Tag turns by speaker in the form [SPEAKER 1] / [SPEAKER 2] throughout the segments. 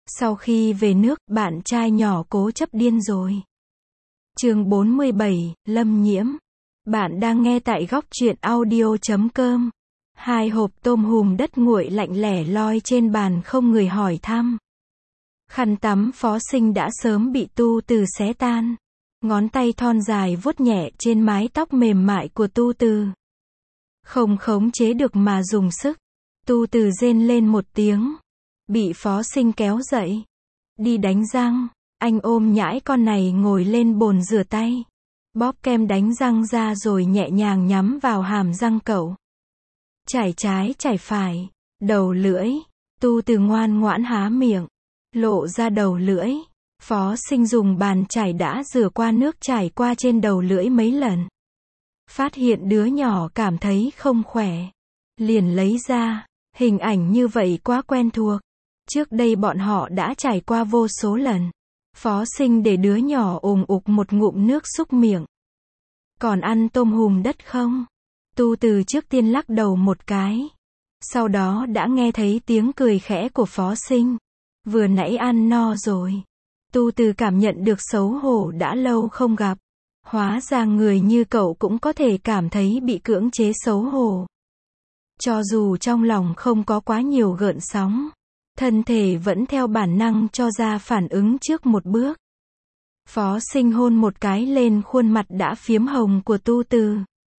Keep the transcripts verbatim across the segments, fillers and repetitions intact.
[SPEAKER 1] Sau khi về nước, bạn trai nhỏ cố chấp điên rồi. Chương bốn mươi bảy, Lâm Nhiễm. Bạn đang nghe tại góc truyện audio chấm com. Hai hộp tôm hùm đất nguội lạnh lẻ loi trên bàn không người hỏi thăm. Khăn tắm Phó Sinh đã sớm bị Tu Từ xé tan. Ngón tay thon dài vuốt nhẹ trên mái tóc mềm mại của Tu Từ. Không khống chế được mà dùng sức. Tu Từ rên lên một tiếng. Bị Phó Sinh kéo dậy. Đi đánh răng. Anh ôm nhãi con này ngồi lên bồn rửa tay. Bóp kem đánh răng ra rồi nhẹ nhàng nhắm vào hàm răng cậu. Chảy trái chảy phải. Đầu lưỡi. Tu Từ ngoan ngoãn há miệng. Lộ ra đầu lưỡi. Phó Sinh dùng bàn chải đã rửa qua nước chảy qua trên đầu lưỡi mấy lần. Phát hiện đứa nhỏ cảm thấy không khỏe. Liền lấy ra. Hình ảnh như vậy quá quen thuộc. Trước đây bọn họ đã trải qua vô số lần. Phó Sinh để đứa nhỏ ùng ục một ngụm nước súc miệng. Còn ăn tôm hùm đất không? Tu Từ trước tiên lắc đầu một cái. Sau đó đã nghe thấy tiếng cười khẽ của Phó Sinh. Vừa nãy ăn no rồi. Tu Từ cảm nhận được xấu hổ đã lâu không gặp. Hóa ra người như cậu cũng có thể cảm thấy bị cưỡng chế xấu hổ. Cho dù trong lòng không có quá nhiều gợn sóng. Thân thể vẫn theo bản năng cho ra phản ứng trước một bước. Phó Sinh hôn một cái lên khuôn mặt đã phiếm hồng của Tu Từ.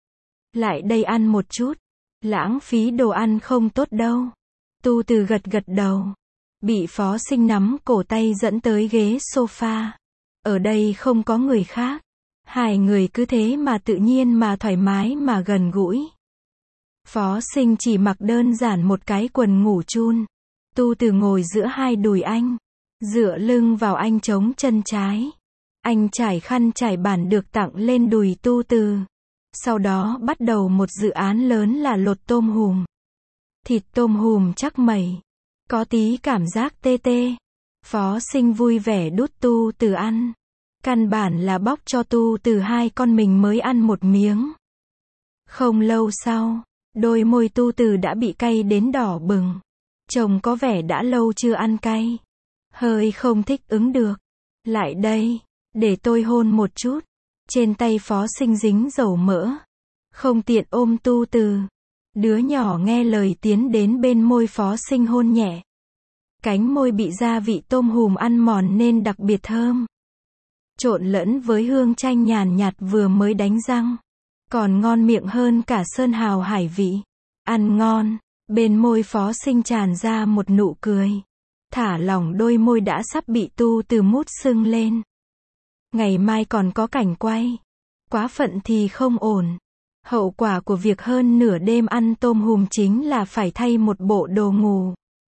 [SPEAKER 1] Lại đây ăn một chút. Lãng phí đồ ăn không tốt đâu. Tu Từ gật gật đầu. Bị Phó Sinh nắm cổ tay dẫn tới ghế sofa. Ở đây không có người khác. Hai người cứ thế mà tự nhiên mà thoải mái mà gần gũi. Phó Sinh chỉ mặc đơn giản một cái quần ngủ chun. Tu Từ ngồi giữa hai đùi anh. Dựa lưng vào anh chống chân trái. Anh trải khăn trải bản được tặng lên đùi Tu Từ. Sau đó bắt đầu một dự án lớn là lột tôm hùm. Thịt tôm hùm chắc mẩy. Có tí cảm giác tê tê. Phó Sinh vui vẻ đút Tu Từ ăn. Căn bản là bóc cho Tu Từ hai con mình mới ăn một miếng. Không lâu sau, đôi môi Tu Từ đã bị cay đến đỏ bừng. Chồng có vẻ đã lâu chưa ăn cay. Hơi không thích ứng được. Lại đây, để tôi hôn một chút. Trên tay Phó Sinh dính dầu mỡ. Không tiện ôm Tu Từ. Đứa nhỏ nghe lời tiến đến bên môi Phó Sinh hôn nhẹ. Cánh môi bị gia vị tôm hùm ăn mòn nên đặc biệt thơm. Trộn lẫn với hương chanh nhàn nhạt vừa mới đánh răng. Còn ngon miệng hơn cả sơn hào hải vị. Ăn ngon. Bên môi Phó Sinh tràn ra một nụ cười. Thả lỏng đôi môi đã sắp bị Tu Từ mút sưng lên. Ngày mai còn có cảnh quay. Quá phận thì không ổn. Hậu quả của việc hơn nửa đêm ăn tôm hùm chính là phải thay một bộ đồ ngủ.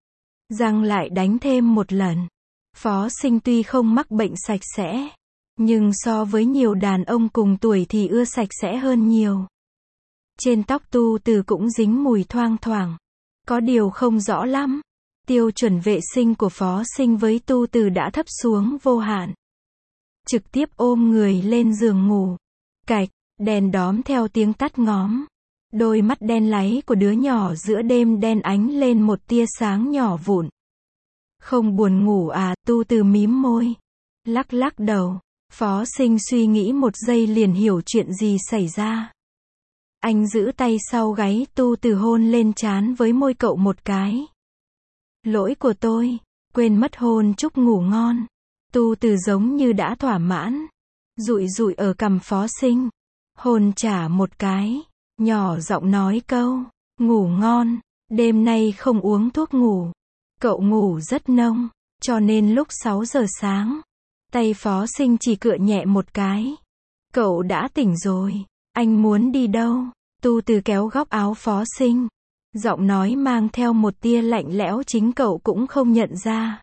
[SPEAKER 1] Răng lại đánh thêm một lần. Phó Sinh tuy không mắc bệnh sạch sẽ. Nhưng so với nhiều đàn ông cùng tuổi thì ưa sạch sẽ hơn nhiều. Trên tóc Tu Từ cũng dính mùi thoang thoảng. Có điều không rõ lắm. Tiêu chuẩn vệ sinh của Phó Sinh với Tu Từ đã thấp xuống vô hạn. Trực tiếp ôm người lên giường ngủ. Cạch, đèn đóm theo tiếng tắt ngóm. Đôi mắt đen láy của đứa nhỏ giữa đêm đen ánh lên một tia sáng nhỏ vụn. Không buồn ngủ à? Tu Từ mím môi. Lắc lắc đầu. Phó Sinh suy nghĩ một giây liền hiểu chuyện gì xảy ra. Anh giữ tay sau gáy Tu Từ hôn lên trán với môi cậu một cái. Lỗi của tôi, quên mất hôn chúc ngủ ngon. Tu Từ giống như đã thỏa mãn. Dụi dụi ở cằm Phó Sinh. Hôn trả một cái. Nhỏ giọng nói câu. Ngủ ngon. Đêm nay không uống thuốc ngủ. Cậu ngủ rất nông. Cho nên lúc sáu giờ sáng. Tay Phó Sinh chỉ cựa nhẹ một cái. Cậu đã tỉnh rồi. Anh muốn đi đâu? Tu Từ kéo góc áo Phó Sinh. Giọng nói mang theo một tia lạnh lẽo chính cậu cũng không nhận ra.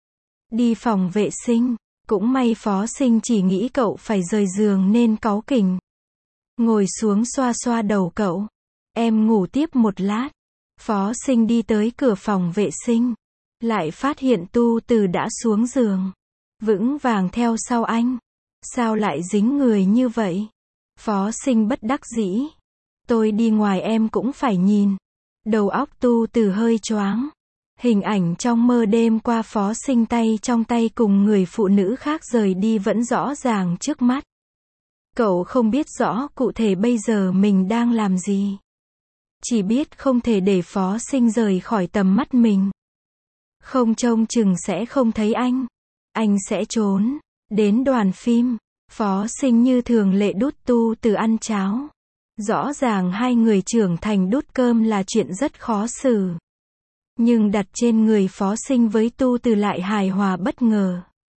[SPEAKER 1] Đi phòng vệ sinh. Cũng may Phó Sinh chỉ nghĩ cậu phải rời giường nên cáu kỉnh. Ngồi xuống xoa xoa đầu cậu. Em ngủ tiếp một lát. Phó Sinh đi tới cửa phòng vệ sinh. Lại phát hiện Tu Từ đã xuống giường. Vững vàng theo sau anh. Sao lại dính người như vậy? Phó Sinh bất đắc dĩ. Tôi đi ngoài em cũng phải nhìn. Đầu óc Tu Từ hơi choáng. Hình ảnh trong mơ đêm qua Phó Sinh tay trong tay cùng người phụ nữ khác rời đi vẫn rõ ràng trước mắt. Cậu không biết rõ cụ thể bây giờ mình đang làm gì. Chỉ biết không thể để Phó Sinh rời khỏi tầm mắt mình. Không trông chừng sẽ không thấy anh. Anh sẽ trốn. Đến đoàn phim, Phó Sinh như thường lệ đút Tu Từ ăn cháo. Rõ ràng hai người trưởng thành đút cơm là chuyện rất khó xử. Nhưng đặt trên người Phó Sinh với Tu Từ lại hài hòa bất ngờ.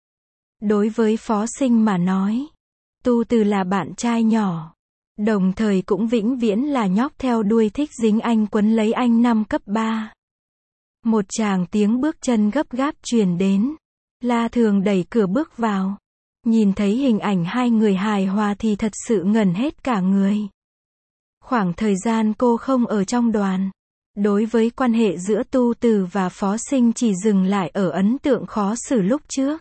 [SPEAKER 1] Đối với Phó Sinh mà nói, Tu Từ là bạn trai nhỏ. Đồng thời cũng vĩnh viễn là nhóc theo đuôi thích dính anh quấn lấy anh năm cấp ba. Một tràng tiếng bước chân gấp gáp truyền đến. La Thường đẩy cửa bước vào. Nhìn thấy hình ảnh hai người hài hòa thì thật sự ngẩn hết cả người. Khoảng thời gian cô không ở trong đoàn, đối với quan hệ giữa Tu Từ và Phó Sinh chỉ dừng lại ở ấn tượng khó xử lúc trước.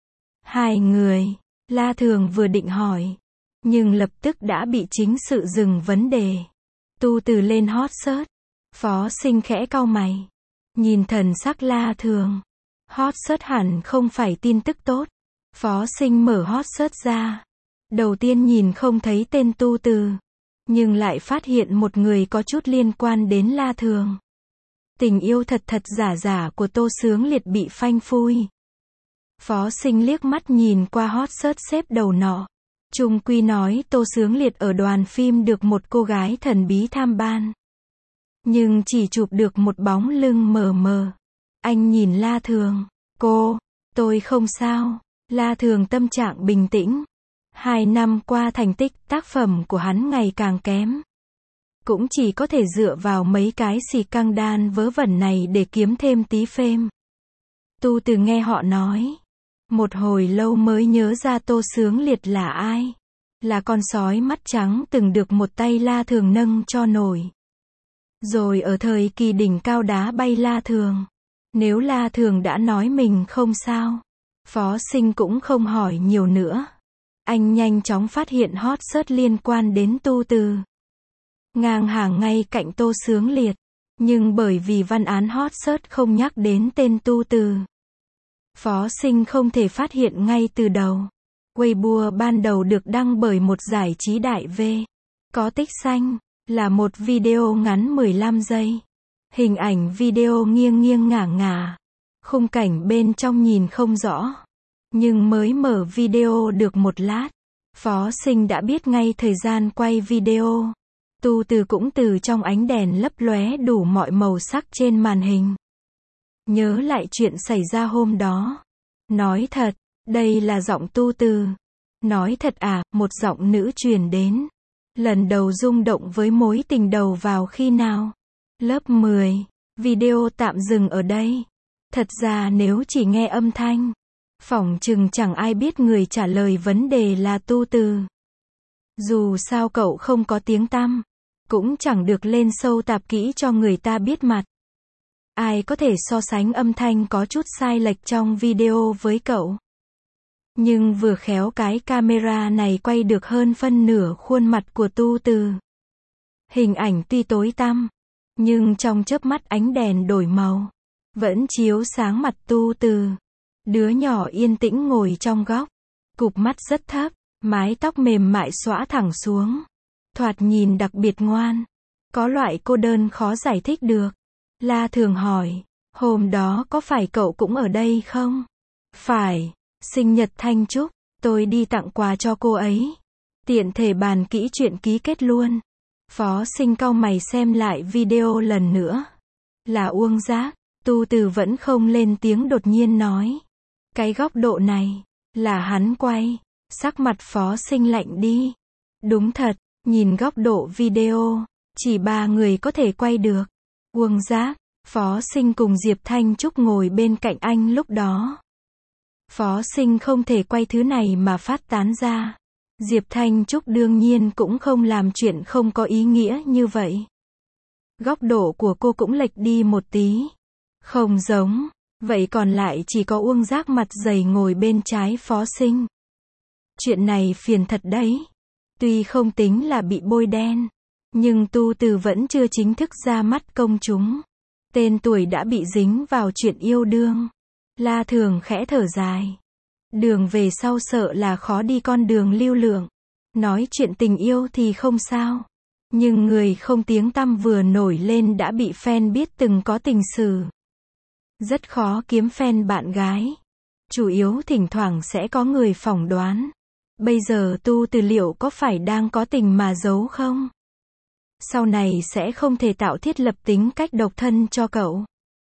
[SPEAKER 1] Hai người, La Thường vừa định hỏi, nhưng lập tức đã bị chính sự dừng vấn đề. Tu Từ lên hot search. Phó Sinh khẽ cau mày. Nhìn thần sắc La Thường. Hot search hẳn không phải tin tức tốt. Phó Sinh mở hot search ra. Đầu tiên nhìn không thấy tên Tu Từ. Nhưng lại phát hiện một người có chút liên quan đến La Thường. Tình yêu thật thật giả giả của Tô Xướng Liệt bị phanh phui. Phó Sinh liếc mắt nhìn qua hot search xếp đầu nọ. Chung quy nói Tô Xướng Liệt ở đoàn phim được một cô gái thần bí tham ban. Nhưng chỉ chụp được một bóng lưng mờ mờ. Anh nhìn La Thường. Cô, tôi không sao. La Thường tâm trạng bình tĩnh. Hai năm qua thành tích tác phẩm của hắn ngày càng kém. Cũng chỉ có thể dựa vào mấy cái xì căng đan vớ vẩn này để kiếm thêm tí phêm. Tu Từ nghe họ nói. Một hồi lâu mới nhớ ra Tô Xướng Liệt là ai. Là con sói mắt trắng từng được một tay La Thường nâng cho nổi. Rồi ở thời kỳ đỉnh cao đá bay La Thường. Nếu La Thường đã nói mình không sao, Phó Sinh cũng không hỏi nhiều nữa. Anh nhanh chóng phát hiện hot search liên quan đến Tu Từ. Ngang hàng ngay cạnh Tô Xướng Liệt. Nhưng bởi vì văn án hot search không nhắc đến tên Tu Từ, Phó Sinh không thể phát hiện ngay từ đầu. Weibo ban đầu được đăng bởi một giải trí đại V. Có tích xanh. Là một video ngắn mười lăm giây. Hình ảnh video nghiêng nghiêng ngả ngả. Khung cảnh bên trong nhìn không rõ. Nhưng mới mở video được một lát, Phó Sinh đã biết ngay thời gian quay video. Tu Từ cũng từ trong ánh đèn lấp lóe đủ mọi màu sắc trên màn hình. Nhớ lại chuyện xảy ra hôm đó. Nói thật, đây là giọng Tu Từ. Nói thật à, một giọng nữ truyền đến. Lần đầu rung động với mối tình đầu vào khi nào? Lớp mười. Video tạm dừng ở đây. Thật ra nếu chỉ nghe âm thanh, phỏng chừng chẳng ai biết người trả lời vấn đề là Tu Từ. Dù sao cậu không có tiếng tăm, cũng chẳng được lên sâu tạp kỹ cho người ta biết mặt. Ai có thể so sánh âm thanh có chút sai lệch trong video với cậu? Nhưng vừa khéo cái camera này quay được hơn phân nửa khuôn mặt của Tu Từ. Hình ảnh tuy tối tăm, nhưng trong chớp mắt ánh đèn đổi màu, vẫn chiếu sáng mặt Tu Từ. Đứa nhỏ yên tĩnh ngồi trong góc, cụp mắt rất thấp, mái tóc mềm mại xõa thẳng xuống. Thoạt nhìn đặc biệt ngoan. Có loại cô đơn khó giải thích được. La Thường hỏi, hôm đó có phải cậu cũng ở đây không? Phải, sinh nhật Thanh Trúc, tôi đi tặng quà cho cô ấy. Tiện thể bàn kỹ chuyện ký kết luôn. Phó Sinh cau mày xem lại video lần nữa. Là Uông Giác. Tu Từ vẫn không lên tiếng đột nhiên nói. Cái góc độ này, là hắn quay. Sắc mặt Phó Sinh lạnh đi. Đúng thật, nhìn góc độ video, chỉ ba người có thể quay được. Uông Giác, Phó Sinh cùng Diệp Thanh Trúc ngồi bên cạnh anh lúc đó. Phó Sinh không thể quay thứ này mà phát tán ra. Diệp Thanh Trúc đương nhiên cũng không làm chuyện không có ý nghĩa như vậy. Góc độ của cô cũng lệch đi một tí. Không giống. Vậy còn lại chỉ có Uông Giác mặt dày ngồi bên trái Phó Sinh. Chuyện này phiền thật đấy. Tuy không tính là bị bôi đen, nhưng Tu Từ vẫn chưa chính thức ra mắt công chúng. Tên tuổi đã bị dính vào chuyện yêu đương. La Thường khẽ thở dài. Đường về sau sợ là khó đi con đường lưu lượng. Nói chuyện tình yêu thì không sao. Nhưng người không tiếng tăm vừa nổi lên đã bị fan biết từng có tình sử. Rất khó kiếm fan bạn gái. Chủ yếu thỉnh thoảng sẽ có người phỏng đoán. Bây giờ Tu Từ liệu có phải đang có tình mà giấu không? Sau này sẽ không thể tạo thiết lập tính cách độc thân cho cậu.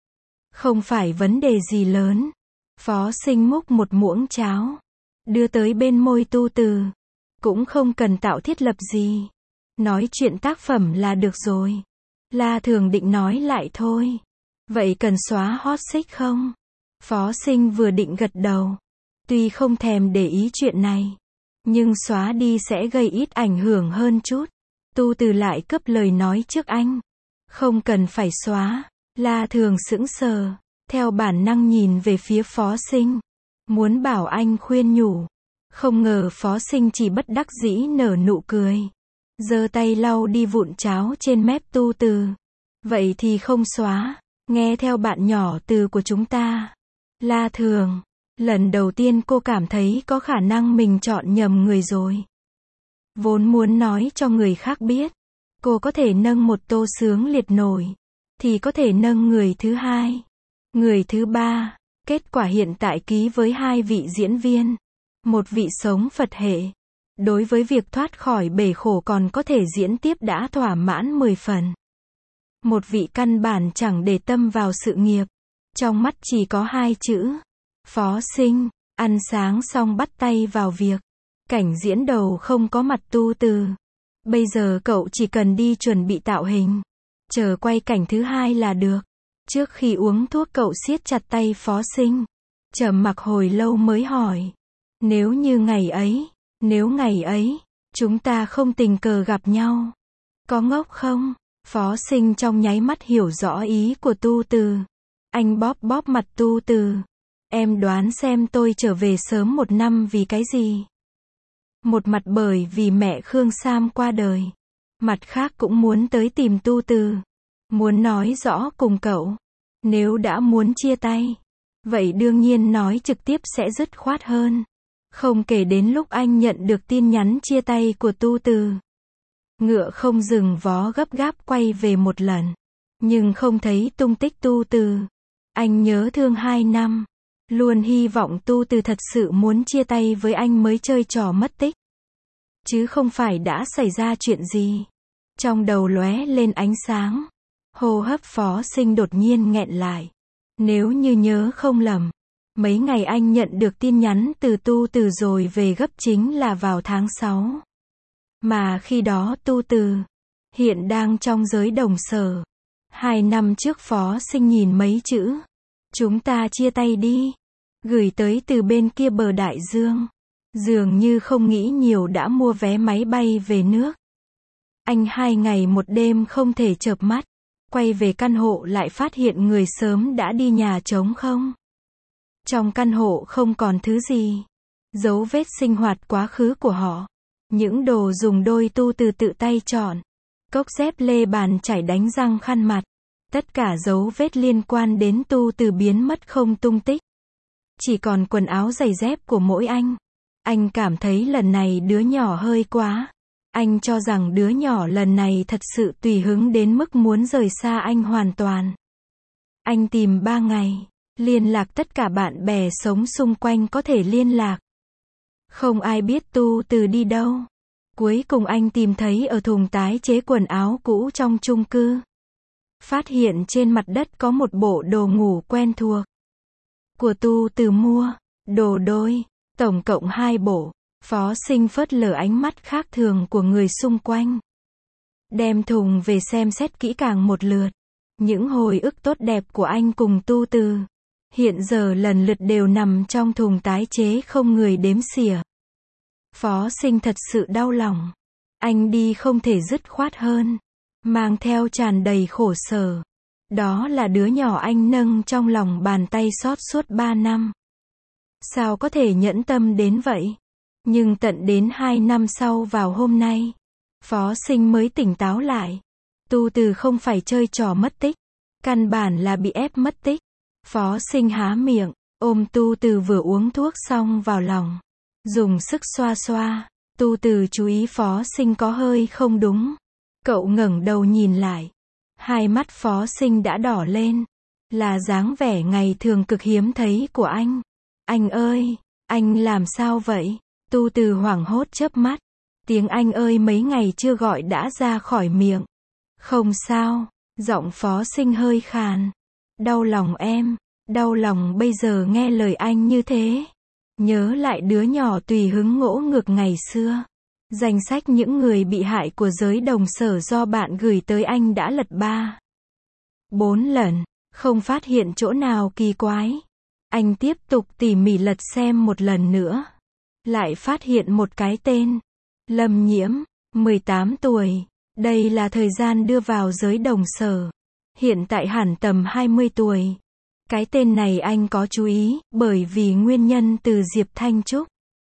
[SPEAKER 1] Không phải vấn đề gì lớn. Phó Sinh múc một muỗng cháo. Đưa tới bên môi Tu Từ. Cũng không cần tạo thiết lập gì. Nói chuyện tác phẩm là được rồi. La Thường định nói lại thôi. Vậy cần xóa hot search không? Phó Sinh vừa định gật đầu. Tuy không thèm để ý chuyện này. Nhưng xóa đi sẽ gây ít ảnh hưởng hơn chút. Tu Từ lại cướp lời nói trước anh. Không cần phải xóa. La Thường sững sờ. Theo bản năng nhìn về phía Phó Sinh. Muốn bảo anh khuyên nhủ. Không ngờ Phó Sinh chỉ bất đắc dĩ nở nụ cười. Giơ tay lau đi vụn cháo trên mép Tu Từ. Vậy thì không xóa. Nghe theo bạn nhỏ Từ của chúng ta. La Thường. Lần đầu tiên cô cảm thấy có khả năng mình chọn nhầm người rồi. Vốn muốn nói cho người khác biết. Cô có thể nâng một tô sướng liệt nổi. Thì có thể nâng người thứ hai. Người thứ ba. Kết quả hiện tại ký với hai vị diễn viên. Một vị sống Phật hệ. Đối với việc thoát khỏi bể khổ còn có thể diễn tiếp đã thỏa mãn mười phần. Một vị căn bản chẳng để tâm vào sự nghiệp. Trong mắt chỉ có hai chữ. Phó Sinh. Ăn sáng xong bắt tay vào việc. Cảnh diễn đầu không có mặt Tu Từ. Bây giờ cậu chỉ cần đi chuẩn bị tạo hình. Chờ quay cảnh thứ hai là được. Trước khi uống thuốc cậu siết chặt tay Phó Sinh. Trầm mặc hồi lâu mới hỏi. Nếu như ngày ấy, nếu ngày ấy, chúng ta không tình cờ gặp nhau. Có ngốc không? Phó Sinh trong nháy mắt hiểu rõ ý của Tu Từ. Anh bóp bóp mặt Tu Từ. Em đoán xem tôi trở về sớm một năm vì cái gì? Một mặt bởi vì mẹ Khương Sam qua đời. Mặt khác cũng muốn tới tìm Tu Từ. Muốn nói rõ cùng cậu. Nếu đã muốn chia tay. Vậy đương nhiên nói trực tiếp sẽ dứt khoát hơn. Không kể đến lúc anh nhận được tin nhắn chia tay của Tu Từ. Ngựa không dừng vó gấp gáp quay về một lần. Nhưng không thấy tung tích Tu Từ. Anh nhớ thương hai năm. Luôn hy vọng Tu Từ thật sự muốn chia tay với anh mới chơi trò mất tích. Chứ không phải đã xảy ra chuyện gì. Trong đầu lóe lên ánh sáng. Hô hấp Phó Sinh đột nhiên nghẹn lại. Nếu như nhớ không lầm. Mấy ngày anh nhận được tin nhắn từ Tu Từ rồi về gấp chính là vào tháng sáu. Mà khi đó Tu Từ hiện đang trong giới đồng sở. Hai năm trước Phó Sinh nhìn mấy chữ. Chúng ta chia tay đi. Gửi tới từ bên kia bờ đại dương. Dường như không nghĩ nhiều đã mua vé máy bay về nước. Anh hai ngày một đêm không thể chợp mắt. Quay về căn hộ lại phát hiện người sớm đã đi nhà trống không. Trong căn hộ không còn thứ gì. Dấu vết sinh hoạt quá khứ của họ. Những đồ dùng đôi Tu Từ tự tay chọn. Cốc dép lê bàn chải đánh răng khăn mặt. Tất cả dấu vết liên quan đến Tu Từ biến mất không tung tích. Chỉ còn quần áo giày dép của mỗi anh. Anh cảm thấy lần này đứa nhỏ hơi quá. Anh cho rằng đứa nhỏ lần này thật sự tùy hứng đến mức muốn rời xa anh hoàn toàn. Anh tìm ba ngày. Liên lạc tất cả bạn bè sống xung quanh có thể liên lạc. Không ai biết Tu Từ đi đâu. Cuối cùng anh tìm thấy ở thùng tái chế quần áo cũ trong chung cư. Phát hiện trên mặt đất có một bộ đồ ngủ quen thuộc. Của Tu Từ mua. Đồ đôi. Tổng cộng hai bộ. Phó Sinh phớt lờ ánh mắt khác thường của người xung quanh. Đem thùng về xem xét kỹ càng một lượt. Những hồi ức tốt đẹp của anh cùng Tu Từ. Hiện giờ lần lượt đều nằm trong thùng tái chế không người đếm xỉa. Phó Sinh thật sự đau lòng. Anh đi không thể dứt khoát hơn. Mang theo tràn đầy khổ sở. Đó là đứa nhỏ anh nâng trong lòng bàn tay xót suốt ba năm. Sao có thể nhẫn tâm đến vậy? Nhưng tận đến hai năm sau vào hôm nay. Phó Sinh mới tỉnh táo lại. Tu Từ không phải chơi trò mất tích. Căn bản là bị ép mất tích. Phó Sinh há miệng, ôm Tu Từ vừa uống thuốc xong vào lòng. Dùng sức xoa xoa. Tu Từ chú ý Phó Sinh có hơi không đúng. Cậu ngẩng đầu nhìn lại. Hai mắt Phó Sinh đã đỏ lên. Là dáng vẻ ngày thường cực hiếm thấy của anh. Anh ơi, anh làm sao vậy? Tu Từ hoảng hốt chớp mắt. Tiếng anh ơi mấy ngày chưa gọi đã ra khỏi miệng. Không sao, giọng Phó Sinh hơi khàn. Đau lòng em, đau lòng bây giờ nghe lời anh như thế. Nhớ lại đứa nhỏ tùy hứng ngỗ ngược ngày xưa. Danh sách những người bị hại của giới đồng sở do bạn gửi tới anh đã lật ba, bốn lần, không phát hiện chỗ nào kỳ quái. Anh tiếp tục tỉ mỉ lật xem một lần nữa. Lại phát hiện một cái tên. Lâm Nhiễm, mười tám tuổi. Đây là thời gian đưa vào giới đồng sở. Hiện tại hẳn tầm hai mươi tuổi. Cái tên này anh có chú ý, bởi vì nguyên nhân từ Diệp Thanh Trúc.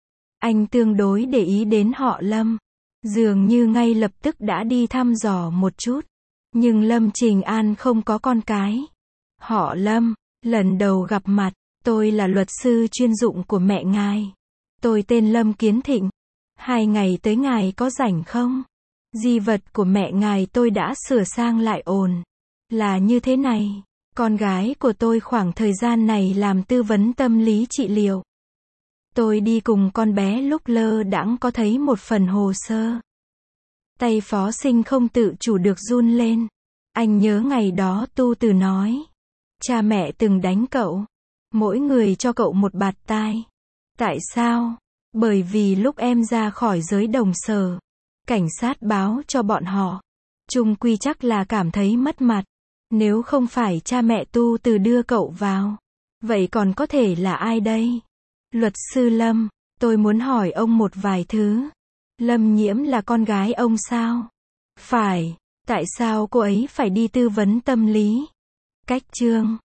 [SPEAKER 1] Anh tương đối để ý đến họ Lâm. Dường như ngay lập tức đã đi thăm dò một chút. Nhưng Lâm Trình An không có con cái. Họ Lâm, lần đầu gặp mặt, tôi là luật sư chuyên dụng của mẹ ngài. Tôi tên Lâm Kiến Thịnh. Hai ngày tới ngài có rảnh không? Di vật của mẹ ngài tôi đã sửa sang lại ổn. Là như thế này, con gái của tôi khoảng thời gian này làm tư vấn tâm lý trị liệu. Tôi đi cùng con bé lúc lơ đãng có thấy một phần hồ sơ. Tay Phó Sinh không tự chủ được run lên. Anh nhớ ngày đó Tu Từ nói. Cha mẹ từng đánh cậu. Mỗi người cho cậu một bạt tai. Tại sao? Bởi vì lúc em ra khỏi giới đồng sở, cảnh sát báo cho bọn họ. Chung quy chắc là cảm thấy mất mặt. Nếu không phải cha mẹ Tu Từ đưa cậu vào, vậy còn có thể là ai đây? Luật sư Lâm, tôi muốn hỏi ông một vài thứ. Lâm Nhiễm là con gái ông sao? Phải. Tại sao cô ấy phải đi tư vấn tâm lý? Cách chương